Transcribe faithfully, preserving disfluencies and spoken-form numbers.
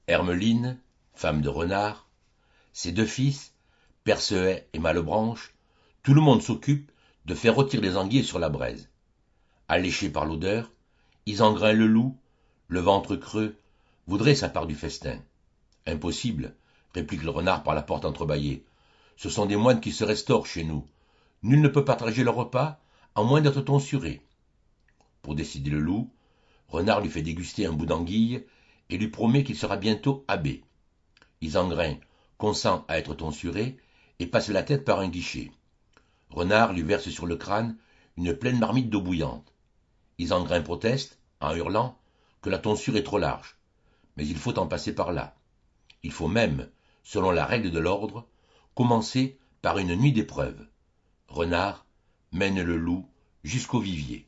Hermeline, femme de Renard, ses deux fils, Percehet et Malebranche, tout le monde s'occupe de faire rôtir les anguilles sur la braise. Alléchés par l'odeur, Isengrin le loup, le ventre creux, voudrait sa part du festin. Impossible, réplique le renard par la porte entrebâillée. Ce sont des moines qui se restaurent chez nous. Nul ne peut partager le repas, à moins d'être tonsuré. Pour décider le loup, Renard lui fait déguster un bout d'anguille et lui promet qu'il sera bientôt abbé. Isengrin consent à être tonsuré et passe la tête par un guichet. Renard lui verse sur le crâne une pleine marmite d'eau bouillante. Isengrin proteste, en hurlant, que la tonsure est trop large, mais il faut en passer par là. Il faut même, selon la règle de l'ordre, commencer par une nuit d'épreuve. Renard mène le loup jusqu'au vivier.